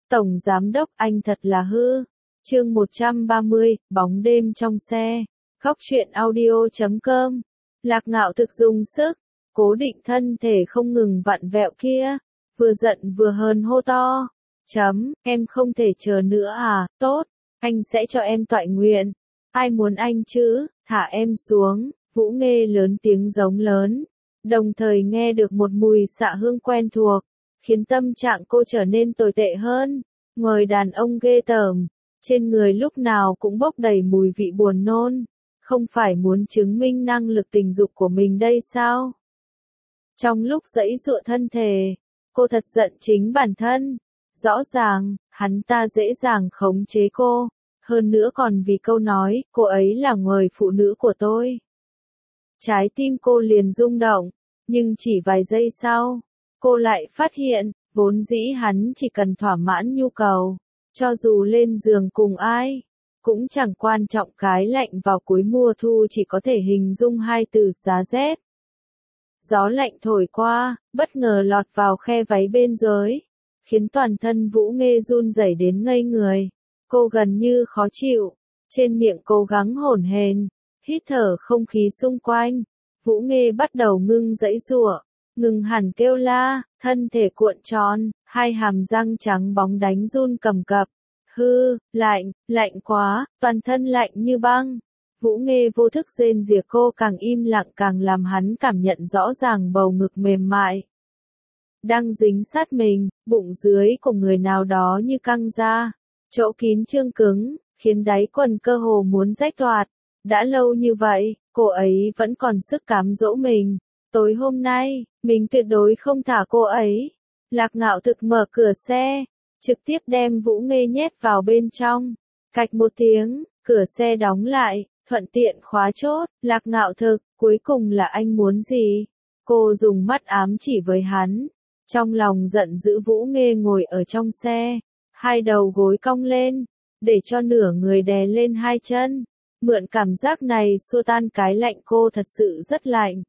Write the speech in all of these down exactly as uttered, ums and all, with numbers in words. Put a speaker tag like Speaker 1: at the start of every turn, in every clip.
Speaker 1: Tổng Giám Đốc anh thật là hư. Chương một trăm ba mươi, bóng đêm trong xe. Góc truyện audio chấm com. Lạc Ngạo thực dùng sức, cố định thân thể không ngừng vặn vẹo kia, vừa giận vừa hờn hô to. Chấm, em không thể chờ nữa à, tốt, anh sẽ cho em toại nguyện. Ai muốn anh chứ, thả em xuống, Vũ Nghê lớn tiếng giống lớn, đồng thời nghe được một mùi xạ hương quen thuộc, khiến tâm trạng cô trở nên tồi tệ hơn. Người đàn ông ghê tởm, trên người lúc nào cũng bốc đầy mùi vị buồn nôn, không phải muốn chứng minh năng lực tình dục của mình đây sao? Trong lúc giãy giụa thân thể, cô thật giận chính bản thân. Rõ ràng, hắn ta dễ dàng khống chế cô, hơn nữa còn vì câu nói, cô ấy là người phụ nữ của tôi. Trái tim cô liền rung động, nhưng chỉ vài giây sau, cô lại phát hiện, vốn dĩ hắn chỉ cần thỏa mãn nhu cầu, cho dù lên giường cùng ai, cũng chẳng quan trọng. Cái lạnh vào cuối mùa thu chỉ có thể hình dung hai từ giá rét. Gió lạnh thổi qua, bất ngờ lọt vào khe váy bên dưới, khiến toàn thân Vũ Nghê run rẩy đến ngây người. Cô gần như khó chịu, trên miệng cố gắng hổn hển, hít thở không khí xung quanh. Vũ Nghê bắt đầu ngưng giãy giụa, ngừng hẳn kêu la, thân thể cuộn tròn, hai hàm răng trắng bóng đánh run cầm cập. Hư, lạnh, lạnh quá, toàn thân lạnh như băng. Vũ Nghê vô thức rên rỉ, cô càng im lặng càng làm hắn cảm nhận rõ ràng bầu ngực mềm mại đang dính sát mình, bụng dưới của người nào đó như căng ra, chỗ kín trương cứng, khiến đáy quần cơ hồ muốn rách toạc. Đã lâu như vậy, cô ấy vẫn còn sức cám dỗ mình. Tối hôm nay, mình tuyệt đối không thả cô ấy. Lạc Ngạo thực mở cửa xe, trực tiếp đem Vũ Nghê nhét vào bên trong. Cạch một tiếng, cửa xe đóng lại, thuận tiện khóa chốt. Lạc Ngạo thực, cuối cùng là anh muốn gì? Cô dùng mắt ám chỉ với hắn. Trong lòng giận dữ, Vũ Nghê ngồi ở trong xe, hai đầu gối cong lên, để cho nửa người đè lên hai chân. Mượn cảm giác này xua tan cái lạnh, cô thật sự rất lạnh.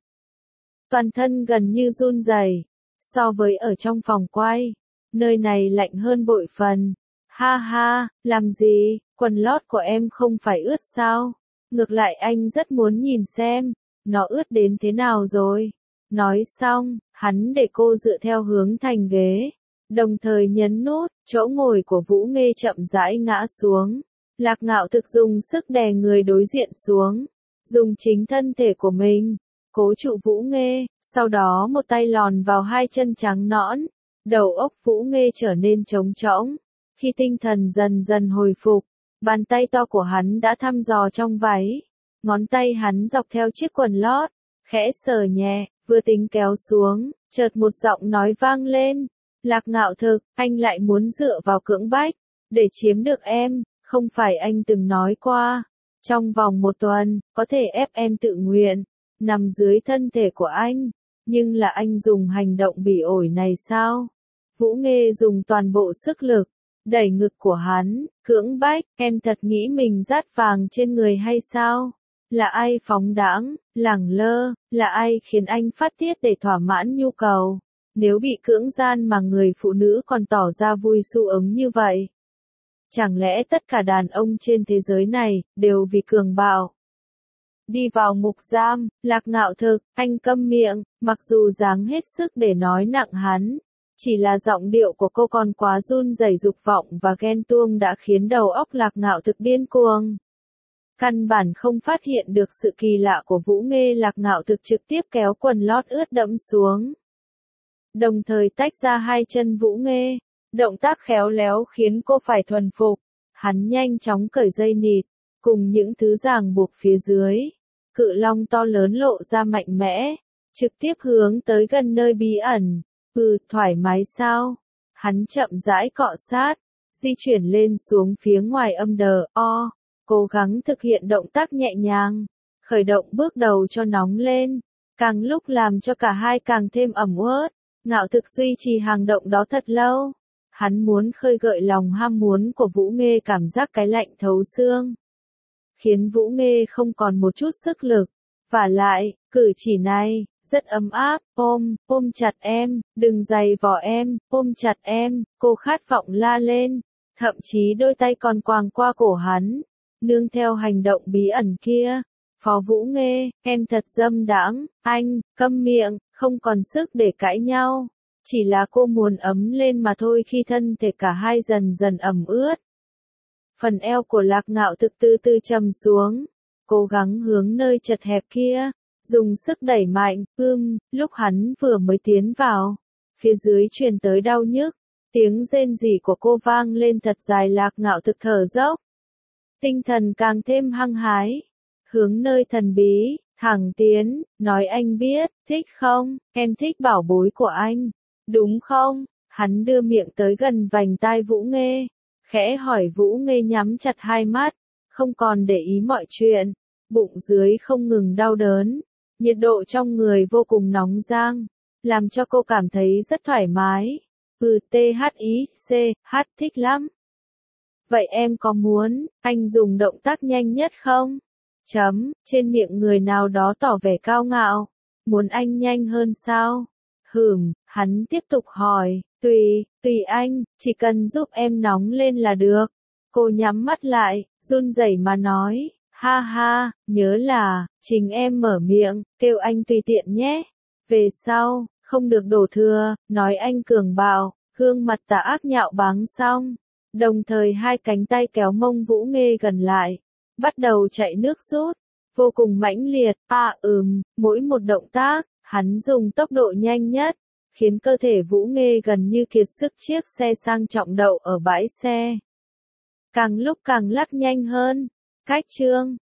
Speaker 1: Toàn thân gần như run rẩy, so với ở trong phòng quay, nơi này lạnh hơn bội phần. Ha ha, làm gì, quần lót của em không phải ướt sao? Ngược lại anh rất muốn nhìn xem, nó ướt đến thế nào rồi. Nói xong, hắn để cô dựa theo hướng thành ghế, đồng thời nhấn nút, chỗ ngồi của Vũ Nghê chậm rãi ngã xuống. Lạc Ngạo thực dùng sức đè người đối diện xuống, dùng chính thân thể của mình cố trụ Vũ Nghê, sau đó một tay lòn vào hai chân trắng nõn, đầu óc Vũ Nghê trở nên trống trỗng. Khi tinh thần dần dần hồi phục, bàn tay to của hắn đã thăm dò trong váy, ngón tay hắn dọc theo chiếc quần lót, khẽ sờ nhẹ, vừa tính kéo xuống, chợt một giọng nói vang lên. Lạc Ngạo thực, anh lại muốn dựa vào cưỡng bách để chiếm được em, không phải anh từng nói qua, trong vòng một tuần, có thể ép em tự nguyện nằm dưới thân thể của anh, nhưng là anh dùng hành động bỉ ổi này sao? Vũ Nghê dùng toàn bộ sức lực, đẩy ngực của hắn, cưỡng bách, em thật nghĩ mình dát vàng trên người hay sao? Là ai phóng đãng, lẳng lơ, là ai khiến anh phát tiết để thỏa mãn nhu cầu? Nếu bị cưỡng gian mà người phụ nữ còn tỏ ra vui sung ứng như vậy, chẳng lẽ tất cả đàn ông trên thế giới này đều vì cường bạo? Đi vào ngục giam, Lạc Ngạo thực, anh câm miệng, mặc dù dáng hết sức để nói nặng hắn, chỉ là giọng điệu của cô còn quá run rẩy, dục vọng và ghen tuông đã khiến đầu óc Lạc Ngạo thực điên cuồng. Căn bản không phát hiện được sự kỳ lạ của Vũ Nghê. Lạc Ngạo thực trực tiếp kéo quần lót ướt đẫm xuống, đồng thời tách ra hai chân Vũ Nghê. Động tác khéo léo khiến cô phải thuần phục. Hắn nhanh chóng cởi dây nịt, cùng những thứ ràng buộc phía dưới. Cự long to lớn lộ ra mạnh mẽ, trực tiếp hướng tới gần nơi bí ẩn. Ừ, thoải mái sao? Hắn chậm rãi cọ sát, di chuyển lên xuống phía ngoài âm đờ, o, cố gắng thực hiện động tác nhẹ nhàng, khởi động bước đầu cho nóng lên, càng lúc làm cho cả hai càng thêm ẩm uất. Ngạo thực duy trì hành động đó thật lâu. Hắn muốn khơi gợi lòng ham muốn của Vũ Nghê, cảm giác cái lạnh thấu xương, khiến Vũ Nghê không còn một chút sức lực. Vả lại, cử chỉ này, rất ấm áp, ôm, ôm chặt em, đừng giày vò em, ôm chặt em, cô khát vọng la lên, thậm chí đôi tay còn quàng qua cổ hắn, nương theo hành động bí ẩn kia. Phó Vũ Nghê, em thật dâm đãng, anh, câm miệng, không còn sức để cãi nhau. Chỉ là cô muốn ấm lên mà thôi khi thân thể cả hai dần dần ẩm ướt. Phần eo của Lạc Ngạo Thực từ từ trầm xuống, cố gắng hướng nơi chật hẹp kia, dùng sức đẩy mạnh, ưm, lúc hắn vừa mới tiến vào, phía dưới truyền tới đau nhức, tiếng rên rỉ của cô vang lên thật dài. Lạc Ngạo Thực thở dốc, tinh thần càng thêm hăng hái, hướng nơi thần bí, thẳng tiến, nói anh biết, thích không, em thích bảo bối của anh, đúng không? Hắn đưa miệng tới gần vành tai Vũ Nghê, khẽ hỏi. Vũ Nghê nhắm chặt hai mắt, không còn để ý mọi chuyện, bụng dưới không ngừng đau đớn, nhiệt độ trong người vô cùng nóng rang, làm cho cô cảm thấy rất thoải mái. Ừ, T H I C H thích lắm. Vậy em có muốn anh dùng động tác nhanh nhất không? Chấm, trên miệng người nào đó tỏ vẻ cao ngạo, muốn anh nhanh hơn sao? Hừm, hắn tiếp tục hỏi, tùy, tùy anh, chỉ cần giúp em nóng lên là được. Cô nhắm mắt lại, run rẩy mà nói, ha ha, nhớ là, chính em mở miệng, kêu anh tùy tiện nhé. Về sau, không được đổ thừa, nói anh cường bạo, gương mặt tà ác nhạo báng xong. Đồng thời hai cánh tay kéo mông Vũ Nghê gần lại, bắt đầu chạy nước rút, vô cùng mãnh liệt. À ừm, mỗi một động tác, hắn dùng tốc độ nhanh nhất, khiến cơ thể Vũ Nghê gần như kiệt sức. Chiếc xe sang trọng đậu ở bãi xe, càng lúc càng lắc nhanh hơn. Cách chương